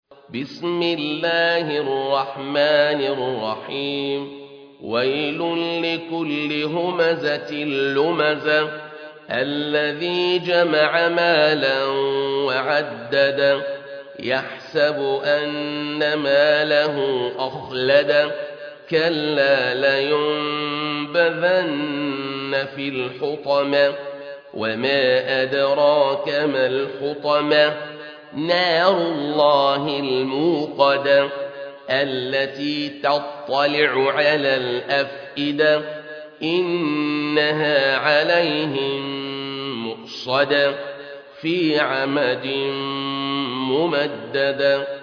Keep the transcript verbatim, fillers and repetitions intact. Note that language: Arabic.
بسم الله الرحمن الرحيم ويل لكل همزة لمزة الذي جمع مالا وعدد يحسب أن ماله أخلد كلا لينبذن في الحطمة وما أدراك ما الحطمة نار الله الموقدة التي تطلع على الأفئدة إنها عليهم مؤصدة في عمد ممددة.